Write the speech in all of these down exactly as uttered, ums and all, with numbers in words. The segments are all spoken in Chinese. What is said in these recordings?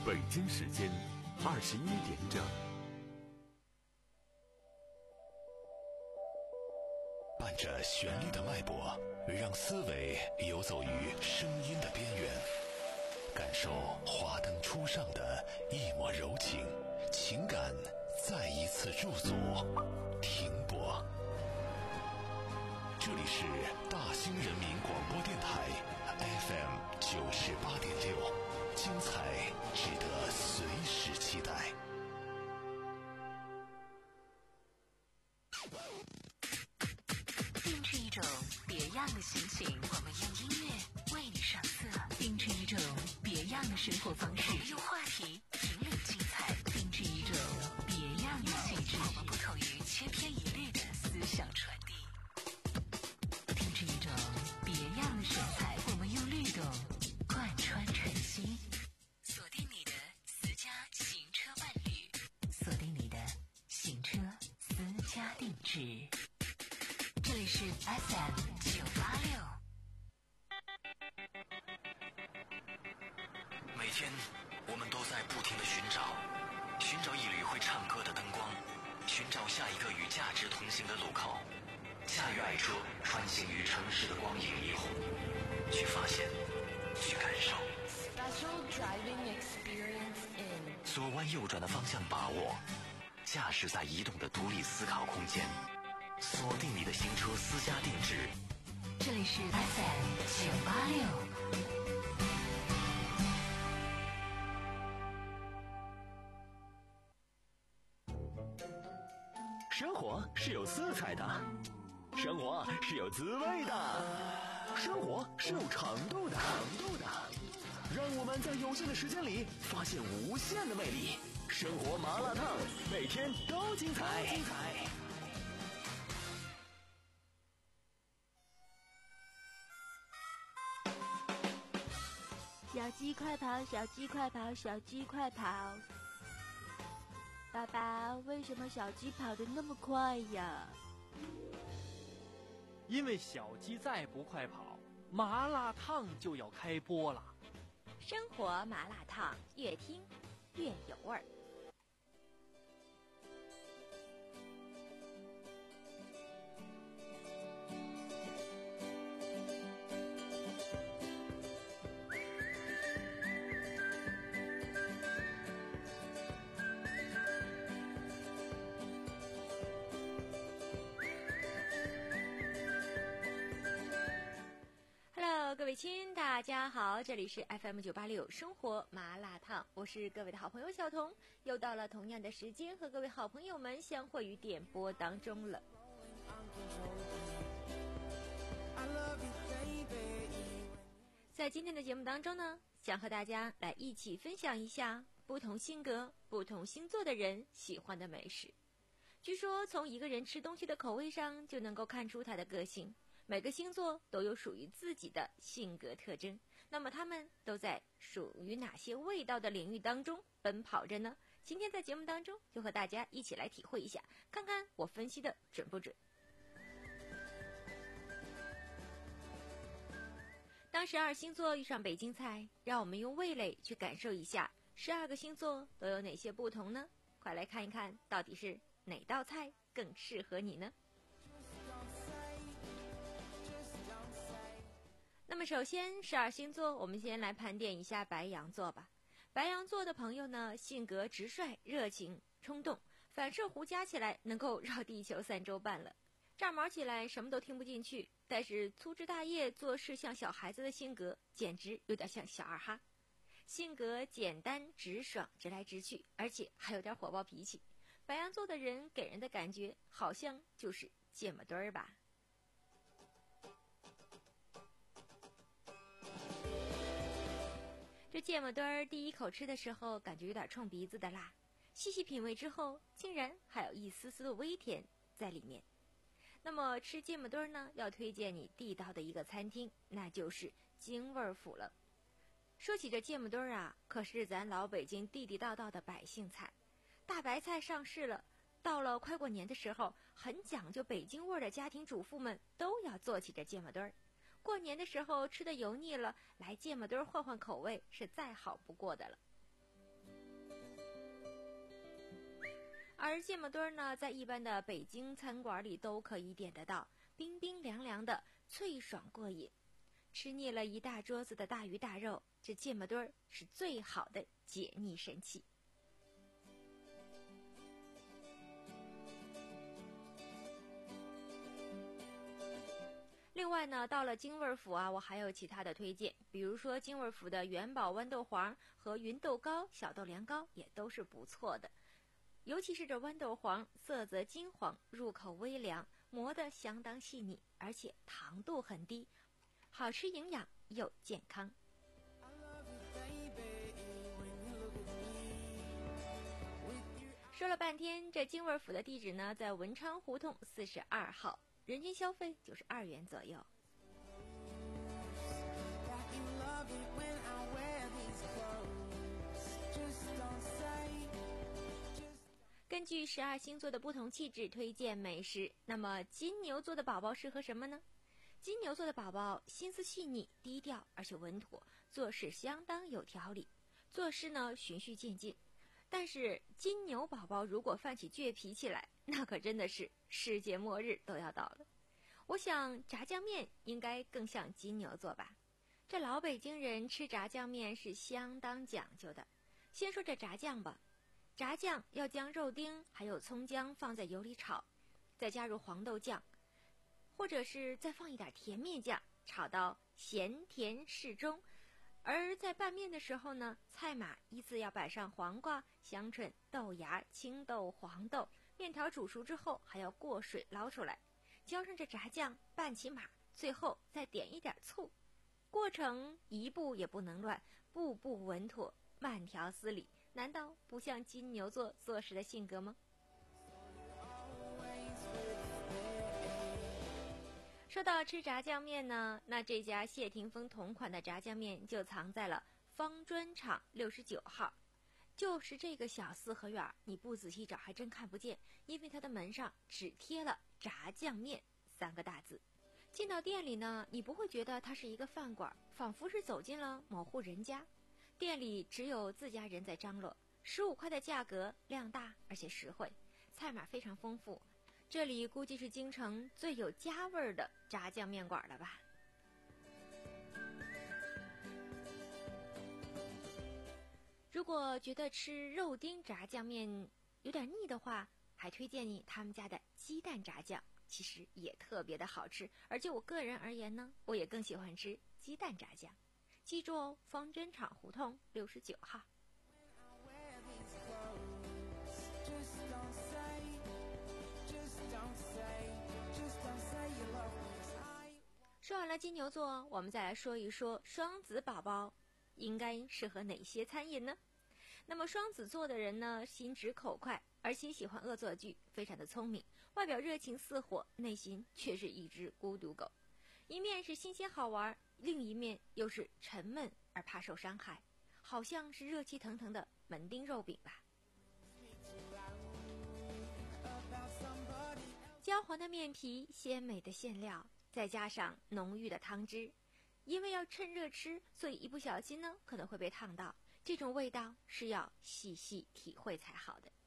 北京时间二十一点整。 伴着旋律的脉搏，让思维游走于声音的边缘，感受华灯初上的一抹柔情，情感再一次驻足停泊。这里是大兴人民广播电台 F M 九十八点六，精彩值得随时期待。 定制一种别样的心情，我们用音乐为你上色；定制一种别样的生活方式，我们用话题引领精彩；定制一种别样的气质，我们不同于千篇一律的思想传递；定制一种别样的神采，我们用律动贯穿晨曦。锁定你的私家行车伴侣，锁定你的行车私家定制。这里是 F M 九八六。 每天我们都在不停地寻找，寻找一缕会唱歌的灯光，寻找下一个与价值同行的路口，驾驭爱车穿行于城市的光影霓虹，去发现，去感受。 Special driving experience in 左弯右转的方向把握，驾驶在移动的独立思考空间，锁定你的行车私家定制。 这里是 F M 九八六。 生活是有色彩的，生活是有滋味的，生活是有长度的，长度的。让我们在有限的时间里发现无限的魅力。生活麻辣烫，每天都精彩。精彩。 小鸡快跑，小鸡快跑，小鸡快跑！爸爸，为什么小鸡跑得那么快呀？ 因为小鸡再不快跑，麻辣烫就要开播了。 生活麻辣烫，越听越有味儿。各位亲，大家好，这里是 F M 九八六生活麻辣烫，我是各位的好朋友小彤，又到了同样的时间和各位好朋友们相会于点播当中了。在今天的节目当中呢，想和大家来一起分享一下不同性格、不同星座的人喜欢的美食。据说从一个人吃东西的口味上就能够看出他的个性。每个星座都有属于自己的性格特征，那么他们都在属于哪些味道的领域当中奔跑着呢？今天在节目当中就和大家一起来体会一下，看看我分析的准不准。当十二星座遇上北京菜，让我们用味蕾去感受一下十二个星座都有哪些不同呢？快来看一看到底是哪道菜更适合你呢？那么首先十二星座，我们先来盘点一下白羊座吧。白羊座的朋友呢，性格直率、热情、冲动，反射弧加起来能够绕地球三周半了。炸毛起来什么都听不进去，但是粗枝大叶做事像小孩子的性格，简直有点像小二哈。性格简单直爽，直来直去，而且还有点火爆脾气。白羊座的人给人的感觉好像就是芥末墩儿吧。这芥末墩儿第一口吃的时候感觉有点冲鼻子的辣，细细品味之后竟然还有一丝丝的微甜在里面。那么吃芥末墩儿呢，要推荐你地道的一个餐厅，那就是京味府了。说起这芥末墩儿啊，可是咱老北京地地道道的百姓菜。大白菜上市了，到了快过年的时候，很讲究北京味的家庭主妇们都要做起这芥末墩儿。过年的时候吃的油腻了，来芥末墩儿换换口味是再好不过的了。 而芥末墩儿呢，在一般的北京餐馆里都可以点得到，冰冰凉凉的，脆爽过瘾。吃腻了一大桌子的大鱼大肉，这芥末墩儿是最好的解腻神器。另外呢，到了京味府啊，我还有其他的推荐，比如说京味府的元宝豌豆黄和芸豆糕、小豆凉糕也都是不错的。尤其是这豌豆黄，色泽金黄，入口微凉，磨得相当细腻，而且糖度很低，好吃营养又健康。说了半天，这京味府的地址呢，在文昌胡同四十二号，人均消费就是二元左右。根据十二星座的不同气质推荐美食，那么金牛座的宝宝适合什么呢？金牛座的宝宝心思细腻、低调，而且稳妥，做事相当有条理，做事呢循序渐进。但是金牛宝宝如果犯起倔脾气来，那可真的是世界末日都要到了。我想炸酱面应该更像金牛座吧。这老北京人吃炸酱面是相当讲究的。先说这炸酱吧，炸酱要将肉丁还有葱姜放在油里炒，再加入黄豆酱，或者是再放一点甜面酱，炒到咸甜适中。而在拌面的时候呢，菜码依次要摆上黄瓜、香椿、豆芽、青豆、黄豆，面条煮熟之后还要过水捞出来，浇上这炸酱拌起码，最后再点一点醋。过程一步也不能乱，步步稳妥，慢条斯理，难道不像金牛座做事的性格吗？说到吃炸酱面呢，那这家谢霆锋同款的炸酱面就藏在了方砖厂六十九号，就是这个小四合院，你不仔细找还真看不见，因为它的门上只贴了炸酱面三个大字。进到店里呢，你不会觉得它是一个饭馆，仿佛是走进了某户人家。店里只有自家人在张罗，十五块的价格，量大而且实惠，菜码非常丰富。这里估计是京城最有家味儿的炸酱面馆了吧。如果觉得吃肉丁炸酱面有点腻的话，还推荐你他们家的鸡蛋炸酱，其实也特别的好吃。而就我个人而言呢，我也更喜欢吃鸡蛋炸酱。记住哦，方针厂胡同六十九号。说完了金牛座，我们再来说一说双子宝宝应该适合哪些餐饮呢？那么双子座的人呢，心直口快，而且喜欢恶作剧，非常的聪明，外表热情似火，内心却是一只孤独狗。一面是新鲜好玩，另一面又是沉闷而怕受伤害，好像是热气腾腾的门钉肉饼吧。焦黄的面皮，鲜美的馅料，再加上浓郁的汤汁，因为要趁热吃，所以一不小心呢可能会被烫到，这种味道是要细细体会才好的。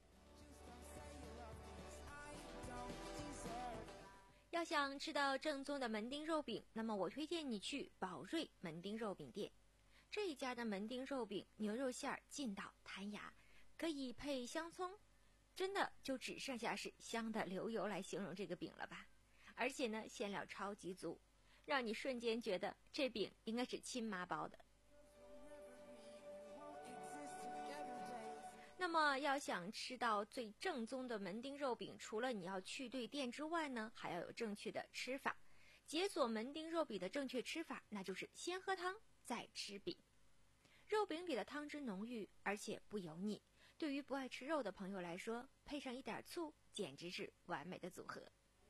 要想吃到正宗的门钉肉饼，那么我推荐你去宝瑞门钉肉饼店。这一家的门钉肉饼牛肉馅儿劲道弹牙，可以配香葱，真的就只剩下是香的流油来形容这个饼了吧。而且呢，馅料超级足，让你瞬间觉得这饼应该是亲妈包的。那么要想吃到最正宗的门钉肉饼，除了你要去对店之外呢，还要有正确的吃法。解锁门钉肉饼的正确吃法，那就是先喝汤再吃饼。肉饼里的汤汁浓郁，而且不油腻，对于不爱吃肉的朋友来说，配上一点醋，简直是完美的组合。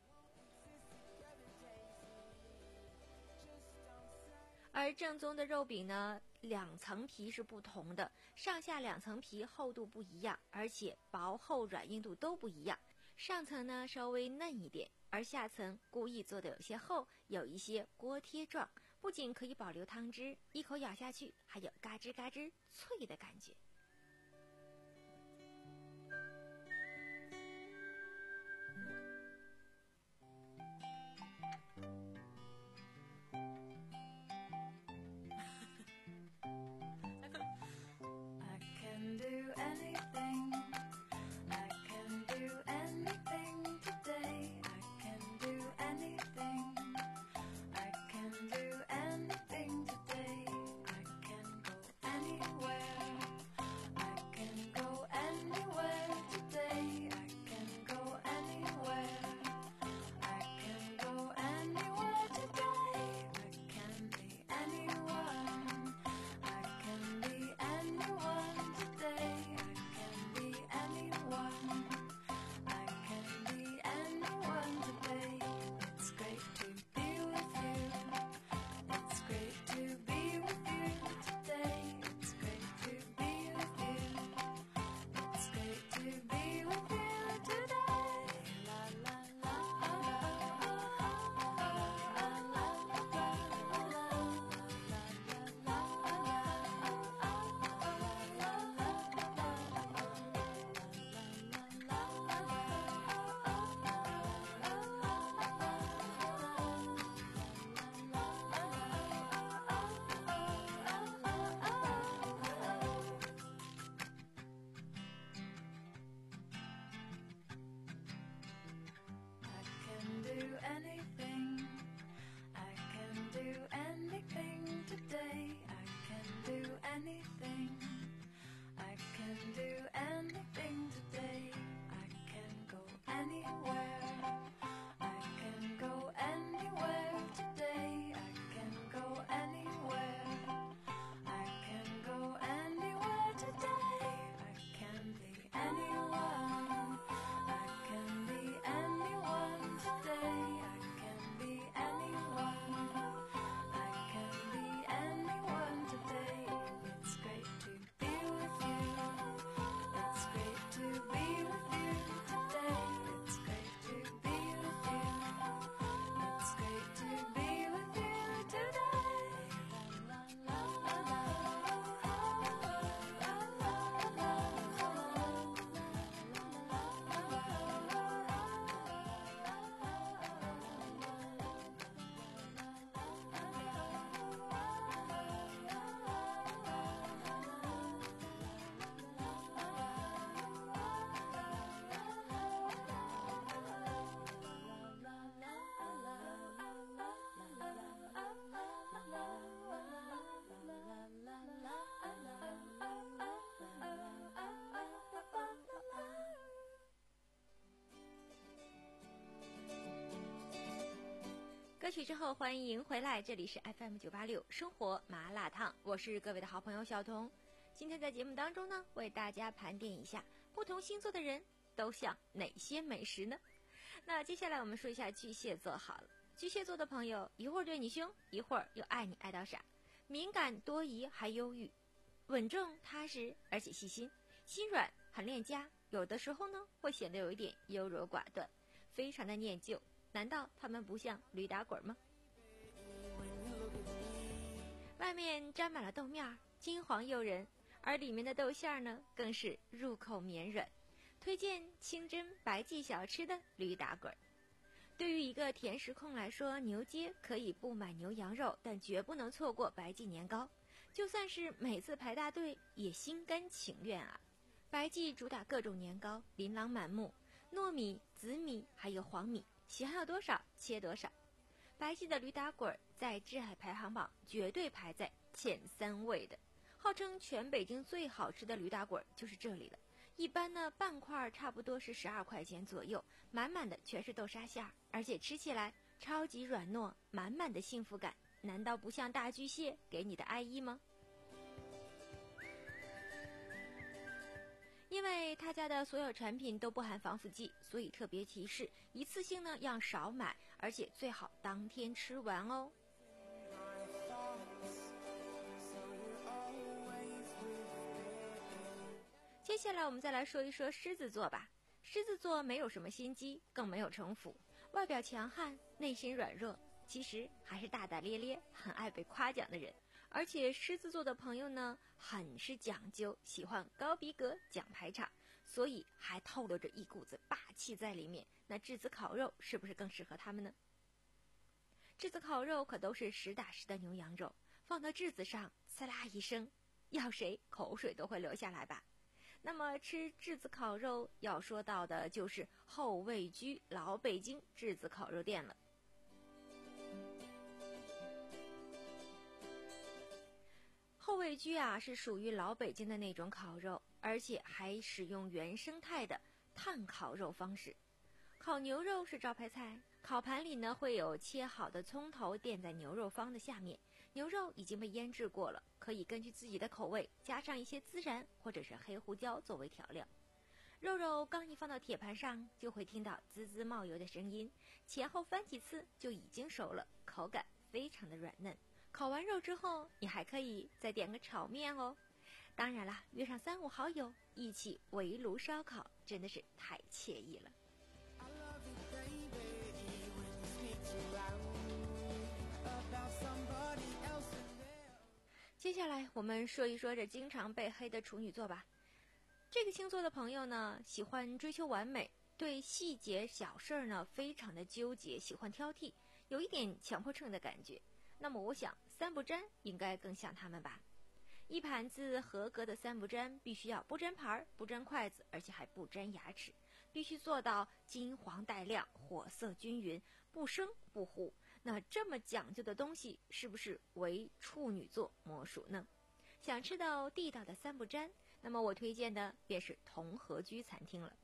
而正宗的肉饼呢，两层皮是不同的，上下两层皮厚度不一样，而且薄厚软硬度都不一样。上层呢稍微嫩一点，而下层故意做的有些厚，有一些锅贴状，不仅可以保留汤汁，一口咬下去还有嘎吱嘎吱脆的感觉。 歌曲之后欢迎回来，这里是 F M 九八六生活麻辣烫，我是各位的好朋友小彤。今天在节目当中呢，为大家盘点一下不同星座的人都像哪些美食呢？那接下来我们说一下巨蟹座好了。巨蟹座的朋友一会儿对你凶，一会儿又爱你爱到傻，敏感多疑还忧郁，稳重踏实而且细心，心软很恋家，有的时候呢会显得有一点优柔寡断，非常的念旧。难道他们不像驴打滚吗？外面沾满了豆面，金黄诱人，而里面的豆馅呢更是入口绵软，推荐清真白记小吃的驴打滚。对于一个甜食控来说，牛街可以不买牛羊肉，但绝不能错过白记年糕，就算是每次排大队也心甘情愿啊。白记主打各种年糕，琳琅满目，糯米、紫米还有黄米，喜欢有多少切多少。白记的驴打滚在挚爱排行榜绝对排在前三位的，号称全北京最好吃的驴打滚就是这里了。一般呢半块差不多是十二块钱左右，满满的全是豆沙馅，而且吃起来超级软糯，满满的幸福感，难道不像大巨蟹给你的爱意吗？因为他家的所有产品都不含防腐剂，所以特别提示一次性呢要少买，而且最好当天吃完哦。接下来我们再来说一说狮子座吧。狮子座没有什么心机，更没有城府，外表强悍，内心软弱，其实还是大大咧咧，很爱被夸奖的人。而且狮子座的朋友呢很是讲究，喜欢高逼格讲排场，所以还透露着一股子霸气在里面。那质子烤肉是不是更适合他们呢？质子烤肉可都是实打实的牛羊肉，放到质子上呲啦一声，要谁口水都会流下来吧。那么吃质子烤肉要说到的就是后卫居老北京质子烤肉店了。后卫居啊是属于老北京的那种烤肉，而且还使用原生态的炭烤肉方式。烤牛肉是招牌菜，烤盘里呢会有切好的葱头垫在牛肉方的下面，牛肉已经被腌制过了，可以根据自己的口味加上一些孜然或者是黑胡椒作为调料。肉肉刚一放到铁盘上，就会听到滋滋冒油的声音，前后翻几次就已经熟了，口感非常的软嫩。烤完肉之后，你还可以再点个炒面哦。当然啦，约上三五好友一起围炉烧烤，真的是太惬意了。接下来我们说一说这经常被黑的处女座吧。这个星座的朋友呢，喜欢追求完美，对细节小事儿呢非常的纠结，喜欢挑剔，有一点强迫症的感觉。那么我想三不沾应该更像他们吧。一盘子合格的三不沾必须要不沾盘不沾筷子，而且还不沾牙齿，必须做到金黄带亮，火色均匀，不生不糊。那这么讲究的东西是不是为处女座莫属呢？想吃到地道的三不沾，那么我推荐的便是同和居餐厅了。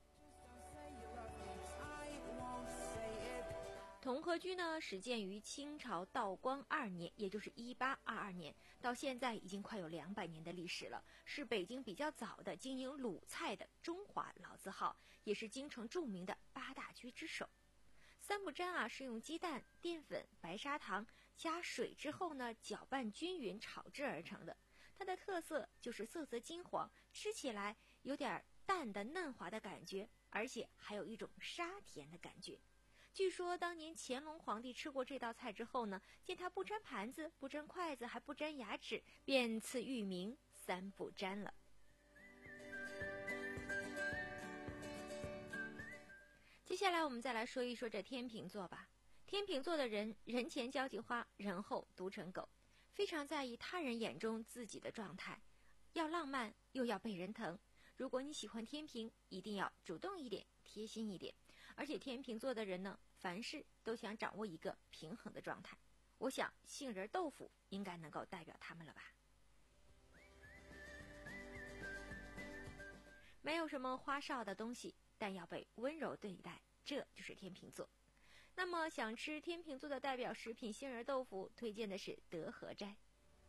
同和居呢，始建于清朝道光二年，也就是一八二二年，到现在已经快有两百年的历史了，是北京比较早的经营鲁菜的中华老字号，也是京城著名的八大居之首。三不沾啊，是用鸡蛋、淀粉、白砂糖加水之后呢，搅拌均匀炒制而成的。它的特色就是色泽金黄，吃起来有点淡的嫩滑的感觉，而且还有一种沙甜的感觉。据说当年乾隆皇帝吃过这道菜之后呢，见他不沾盘子、不沾筷子，还不沾牙齿，便赐御名三不沾了。接下来我们再来说一说这天秤座吧。天秤座的人人前交际花，人后毒成狗，非常在意他人眼中自己的状态，要浪漫又要被人疼。如果你喜欢天秤，一定要主动一点，贴心一点。而且天秤座的人呢，凡事都想掌握一个平衡的状态。我想杏仁豆腐应该能够代表他们了吧。没有什么花哨的东西，但要被温柔对待，这就是天秤座。 那么想吃天秤座的代表食品杏仁豆腐，推荐的是德和斋。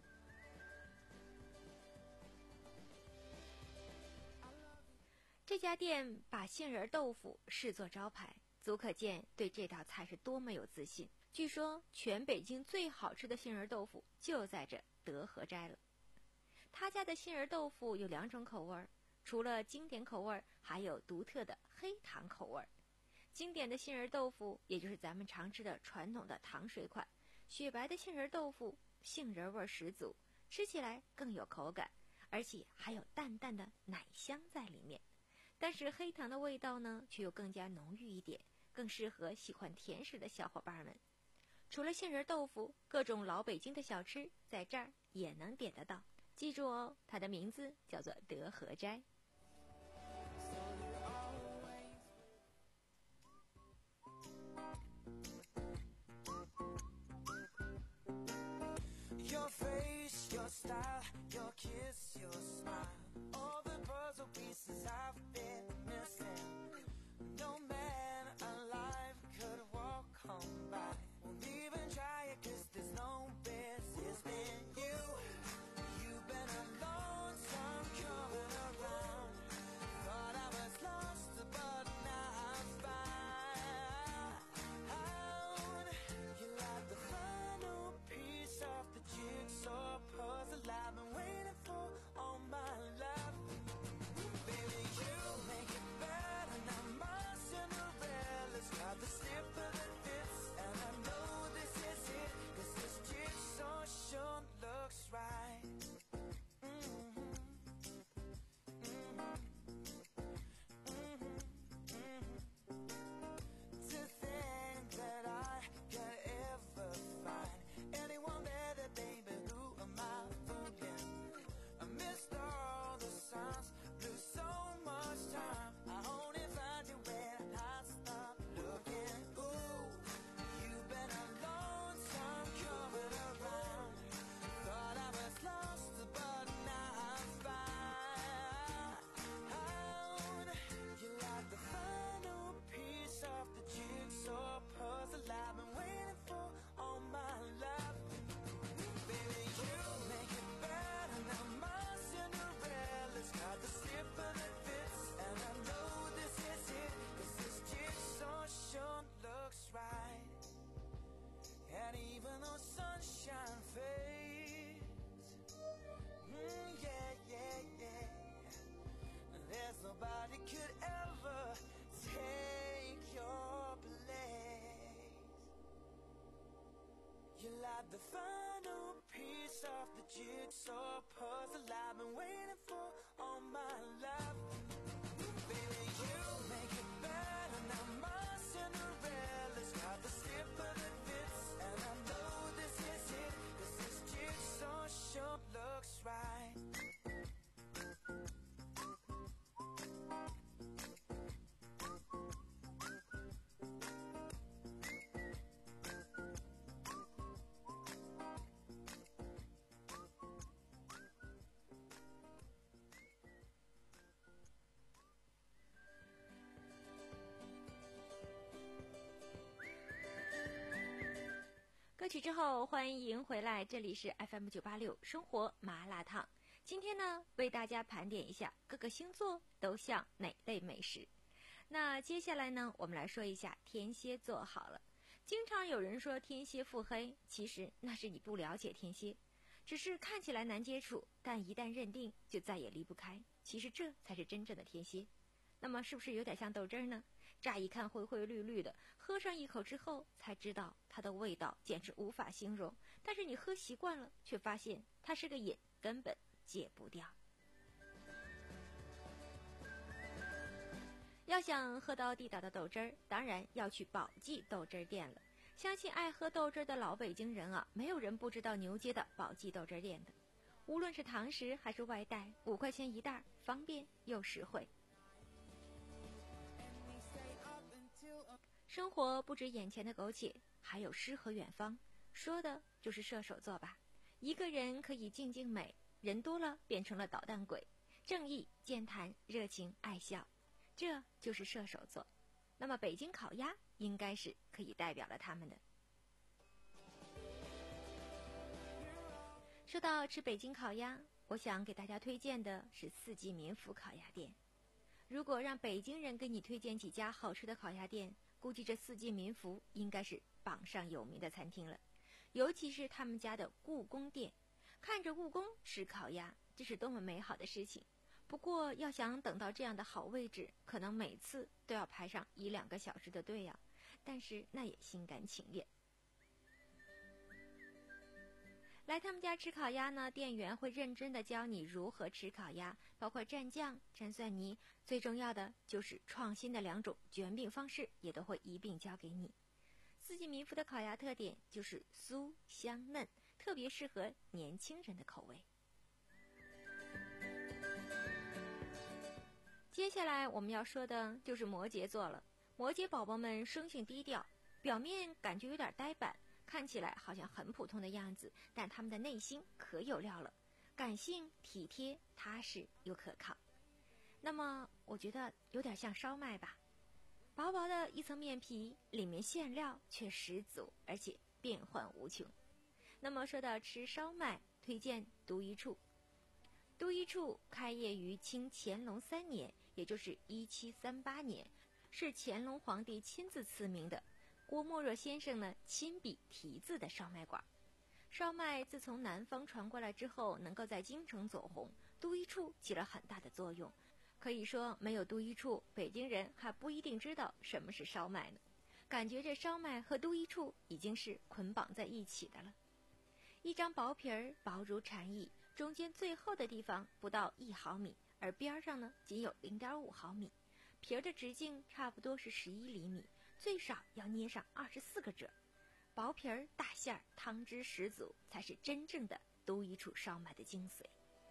这家店把杏仁豆腐视作招牌，足可见对这道菜是多么有自信。据说全北京最好吃的杏仁豆腐就在这德和斋了。他家的杏仁豆腐有两种口味，除了经典口味，还有独特的黑糖口味。经典的杏仁豆腐，也就是咱们常吃的传统的糖水款，雪白的杏仁豆腐，杏仁味十足，吃起来更有口感，而且还有淡淡的奶香在里面。但是黑糖的味道呢，却又更加浓郁一点，更适合喜欢甜食的小伙伴们。除了杏仁豆腐，各种老北京的小吃在这儿也能点得到。记住哦，它的名字叫做德和斋。 Your face, your style, your kiss, your smile, all the puzzle pieces I've been missing. No man alive could walk on by, won't even try it 'cause there's no business in you. You've been a long time coming around, thought I was lost but now I'm found. You like the final piece of the jigsaw puzzle I've been waiting for all my life. Baby, you make it better. Now my Cinderella's got the slipper that fits, and I know this is it, 'cause this jigsaw sure looks right. Mm-hmm. Mm-hmm. Mm-hmm. Mm-hmm. To think that I could ever find anyone better, baby, who am I fooling? I missed all the signs, lose so much time, I only find you when I stop looking. Ooh, you've been a long time coming around, thought I was lost but now I'm found. You like the final piece of the jigsaw puzzle I've been waiting for all my life. Baby, you make it better. Now my Cinderella's got the slipper that fits, and I know this is it, 'cause this jigsaw sure looks right. And even though sunshine fades, mm, yeah, yeah, yeah, there's nobody could ever take your place. You like the final piece of the jigsaw puzzle I've been waiting for all my life. Baby, you make it better. Now my Cinderella's got the slipper that fits, and I know this is it, 'cause this jigsaw sure looks right. 歌曲之后，欢迎回来，这里是 F M 九八六生活麻辣烫。今天呢，为大家盘点一下各个星座都像哪类美食。那接下来呢，我们来说一下天蝎座好了。经常有人说天蝎腹黑，其实那是你不了解天蝎，只是看起来难接触，但一旦认定就再也离不开。其实这才是真正的天蝎。那么是不是有点像豆汁儿呢？乍一看灰灰绿绿的，喝上一口之后才知道它的味道简直无法形容，但是你喝习惯了，却发现它是个瘾，根本戒不掉。要想喝到地道的豆汁儿，当然要去宝记豆汁儿店了。相信爱喝豆汁儿的老北京人啊，没有人不知道牛街的宝记豆汁儿店的。无论是堂食还是外带，五块钱一袋，方便又实惠。生活不止眼前的苟且，还有诗和远方，说的就是射手座吧。一个人可以静静美，人多了变成了捣蛋鬼，正义、健谈、热情、爱笑，这就是射手座。 那么北京烤鸭应该是可以代表了他们的。说到吃北京烤鸭，我想给大家推荐的是四季民福烤鸭店。如果让北京人给你推荐几家好吃的烤鸭店，估计这四季民福应该是榜上有名的餐厅了。尤其是他们家的故宫店，看着故宫吃烤鸭，这是多么美好的事情。不过要想等到这样的好位置，可能每次都要排上一两个小时的队呀，但是那也心甘情愿。来他们家吃烤鸭呢，店员会认真的教你如何吃烤鸭，包括蘸酱、蘸蒜泥，最重要的就是创新的两种卷饼方式也都会一并教给你。四季民福的烤鸭特点就是酥香嫩，特别适合年轻人的口味。接下来我们要说的就是摩羯座了。摩羯宝宝们生性低调，表面感觉有点呆板，看起来好像很普通的样子，但他们的内心可有料了，感性、体贴、踏实又可靠。那么我觉得有点像烧麦吧，薄薄的一层面皮，里面馅料却十足，而且变幻无穷。那么说到吃烧麦，推荐都一处。都一处开业于清乾隆三年，也就是一七三八年，是乾隆皇帝亲自赐名的。郭沫若先生呢亲笔题字的烧麦馆。烧麦自从南方传过来之后，能够在京城走红，都一处起了很大的作用。可以说没有都一处，北京人还不一定知道什么是烧麦呢。感觉这烧麦和都一处已经是捆绑在一起的了。一张薄皮儿薄如蝉翼，中间最厚的地方不到一毫米，而边上呢仅有 零点五毫米，皮儿的直径差不多是十一厘米，最少要捏上二十四个褶。薄皮儿大馅儿，汤汁十足，才是真正的都一处烧麦的精髓。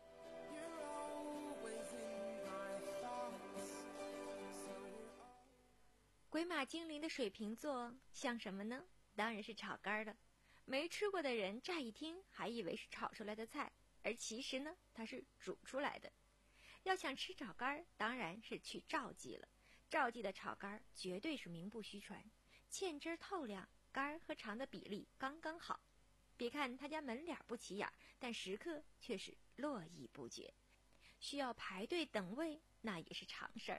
鬼马精灵的水瓶座像什么呢？当然是炒肝了。没吃过的人乍一听还以为是炒出来的菜，而其实呢它是煮出来的。要想吃炒肝，当然是去赵记了。赵记的炒肝绝对是名不虚传，芡汁透亮，肝和肠的比例刚刚好。别看他家门脸不起眼，但食客却是络绎不绝。需要排队等位，那也是常事儿。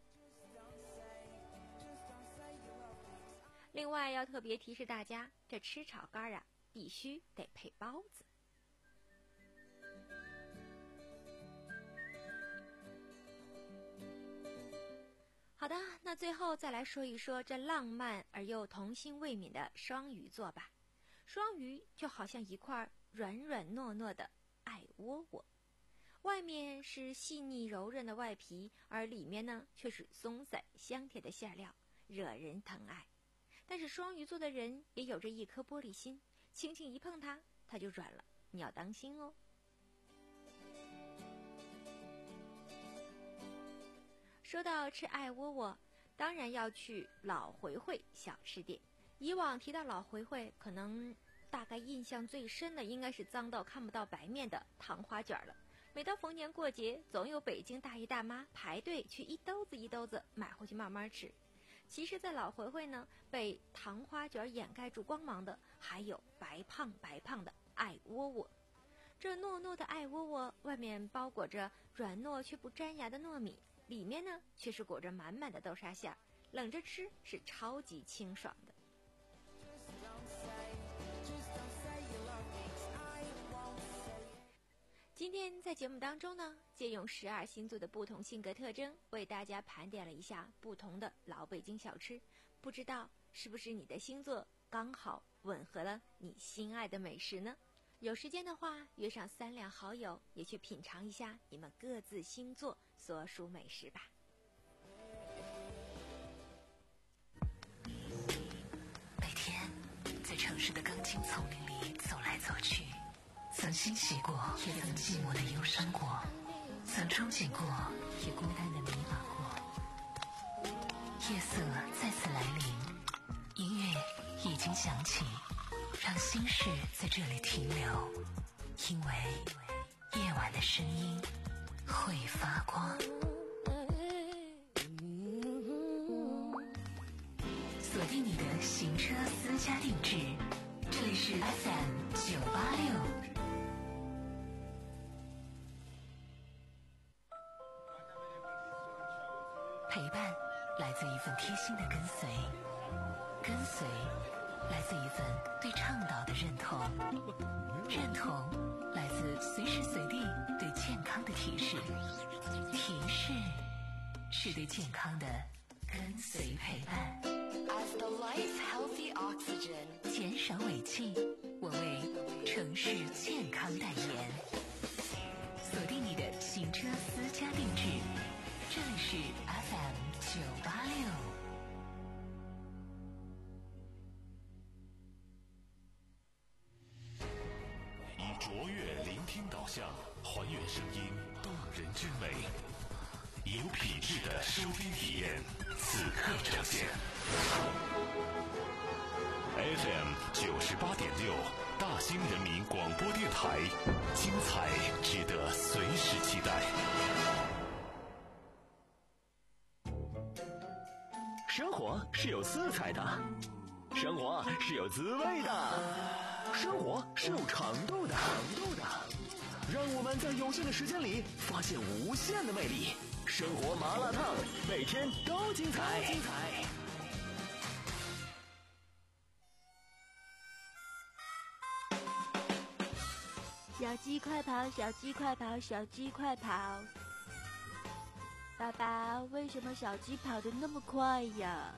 另外要特别提示大家，这吃炒肝啊，必须得配包子。好的，那最后再来说一说这浪漫而又童心未泯的双鱼座吧。双鱼就好像一块软软糯糯的爱窝窝，外面是细腻柔韧的外皮，而里面呢却是松散香甜的馅料，惹人疼爱。但是双鱼座的人也有着一颗玻璃心，轻轻一碰它，它就软了，你要当心哦。说到吃爱窝窝，当然要去老回回小吃店。以往提到老回回，可能大概印象最深的应该是脏到看不到白面的糖花卷了。每到逢年过节，总有北京大爷大妈排队去一兜子一兜子买回去慢慢吃。其实在老回回呢，被糖花卷掩盖住光芒的还有白胖白胖的爱窝窝。这糯糯的爱窝窝外面包裹着软糯却不粘牙的糯米，里面呢却是裹着满满的豆沙馅儿，冷着吃是超级清爽的。今天在节目当中呢，借用十二星座的不同性格特征，为大家盘点了一下不同的老北京小吃，不知道是不是你的星座刚好吻合了你心爱的美食呢？有时间的话，约上三两好友，也去品尝一下你们各自星座所属美食吧。 每天在城市的钢筋丛林里走来走去，曾欣喜过，也曾寂寞的忧伤过，曾憧憬过，也孤单的迷茫过。夜色再次来临，音乐已经响起，让心事在这里停留，因为夜晚的声音会发光。 家定制，这里是 F M 九八六。陪伴来自一份贴心的跟随，跟随来自一份对倡导的认同，认同来自随时随地对健康的提示，提示是对健康的跟随陪伴。 As the life's healthy oxygen， 减少尾气，我为城市健康代言。锁定你的行车私家定制，这里是 F M 九八六。 以卓越聆听导向，还原声音动人之美，有品质的收听体验，此刻呈现。F M 九十八点六，大兴人民广播电台，精彩值得随时期待。 生活是有色彩的，生活是有滋味的，生活是有长度的，长度的。让我们在有限的时间里发现无限的魅力。生活麻辣烫，每天都精彩。精彩。 小鸡快跑，小鸡快跑，小鸡快跑！爸爸，为什么小鸡跑得那么快呀？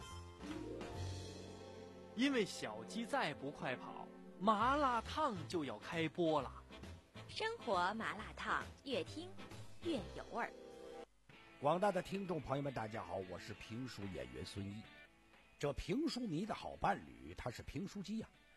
因为小鸡再不快跑，麻辣烫就要开播了。 生活麻辣烫，越听越有味儿。 广大的听众朋友们，大家好，我是评书演员孙一。这评书迷的好伴侣，他是评书机呀、啊。